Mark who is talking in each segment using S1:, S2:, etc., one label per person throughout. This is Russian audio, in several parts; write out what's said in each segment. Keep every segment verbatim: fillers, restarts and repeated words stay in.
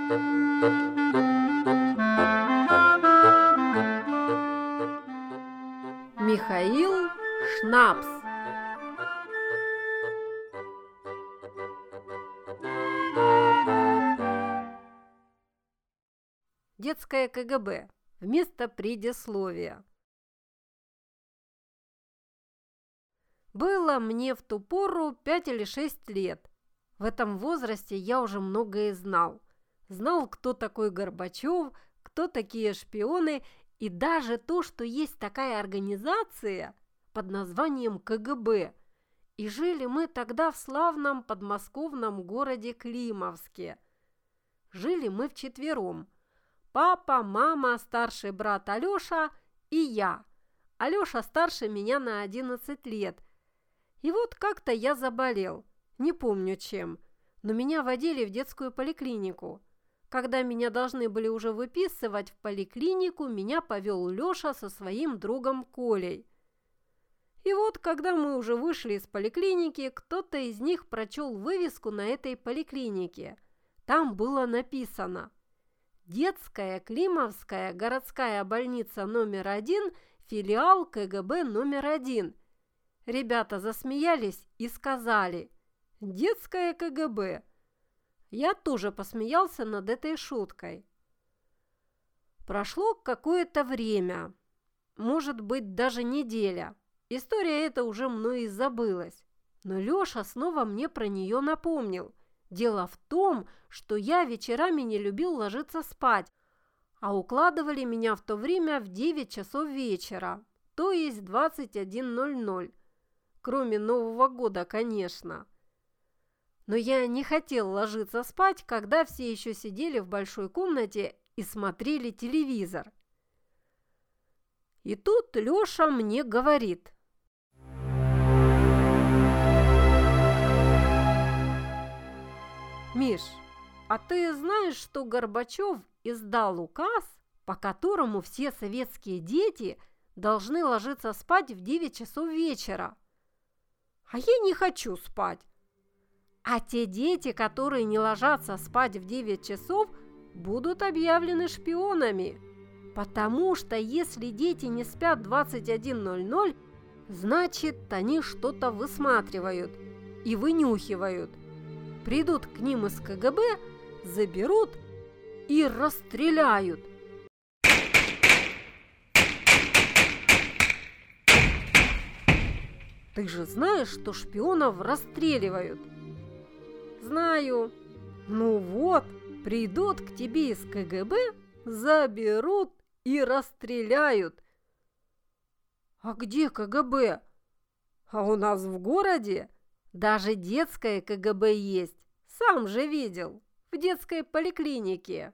S1: Михаил Шнапс. Детское ка гэ бэ. Вместо предисловия. Было мне в ту пору пять или шесть лет. В этом возрасте я уже многое знал. Знал, кто такой Горбачев, кто такие шпионы, и даже то, что есть такая организация под названием ка гэ бэ. И жили мы тогда в славном подмосковном городе Климовске. Жили мы вчетвером. Папа, мама, старший брат Алеша и я. Алеша старше меня на одиннадцать лет. И вот как-то я заболел, не помню чем, но меня водили в детскую поликлинику. Когда меня должны были уже выписывать в поликлинику, меня повел Леша со своим другом Колей. И вот, когда мы уже вышли из поликлиники, кто-то из них прочел вывеску на этой поликлинике. Там было написано: «Детская Климовская городская больница номер один, филиал ка гэ бэ номер один». Ребята засмеялись и сказали: «Детская ка гэ бэ». Я тоже посмеялся над этой шуткой. Прошло какое-то время, может быть, даже неделя. История эта уже мной и забылась. Но Леша снова мне про нее напомнил. Дело в том, что я вечерами не любил ложиться спать, а укладывали меня в то время в девять часов вечера, то есть двадцать один ноль ноль. Кроме Нового года, конечно. Но я не хотел ложиться спать, когда все еще сидели в большой комнате и смотрели телевизор. И тут Леша мне говорит: «Миш, а ты знаешь, что Горбачев издал указ, по которому все советские дети должны ложиться спать в девять часов вечера?» «А я не хочу спать». «А те дети, которые не ложатся спать в девять часов, будут объявлены шпионами. Потому что если дети не спят в двадцать один ноль ноль, значит, они что-то высматривают и вынюхивают. Придут к ним из ка гэ бэ, заберут и расстреляют». «Ты же знаешь, что шпионов расстреливают?» «Знаю». «Ну вот, придут к тебе из ка гэ бэ, заберут и расстреляют». «А где ка гэ бэ?» «А у нас в городе даже детское ка гэ бэ есть. Сам же видел, в детской поликлинике».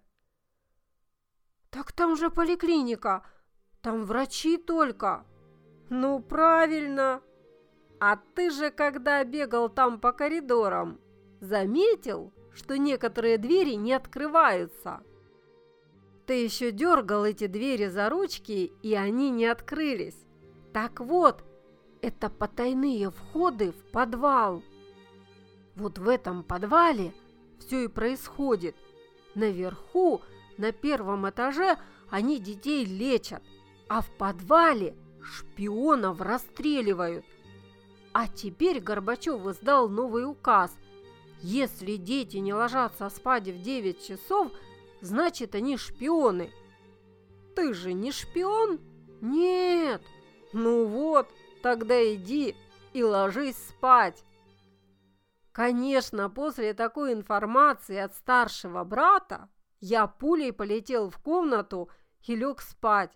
S1: «Так там же поликлиника, там врачи только». «Ну, правильно. А ты же, когда бегал там по коридорам, заметил, что некоторые двери не открываются? Ты еще дергал эти двери за ручки, и они не открылись. Так вот, это потайные входы в подвал. Вот в этом подвале все и происходит. Наверху, на первом этаже, они детей лечат, а в подвале шпионов расстреливают. А теперь Горбачев издал новый указ. Если дети не ложатся спать в девять часов, значит, они шпионы. Ты же не шпион? Нет. Ну вот, тогда иди и ложись спать. Конечно, после такой информации от старшего брата я пулей полетел в комнату и лег спать.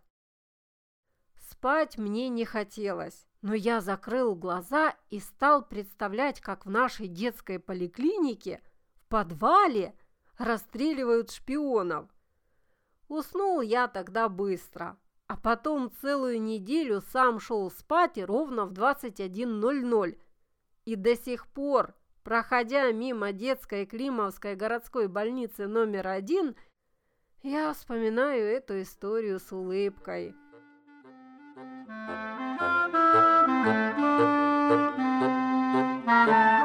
S1: Спать мне не хотелось. Но я закрыл глаза и стал представлять, как в нашей детской поликлинике в подвале расстреливают шпионов. Уснул я тогда быстро, а потом целую неделю сам шел спать ровно в двадцать один ноль ноль. И до сих пор, проходя мимо детской Климовской городской больницы номер один, я вспоминаю эту историю с улыбкой. Thank you.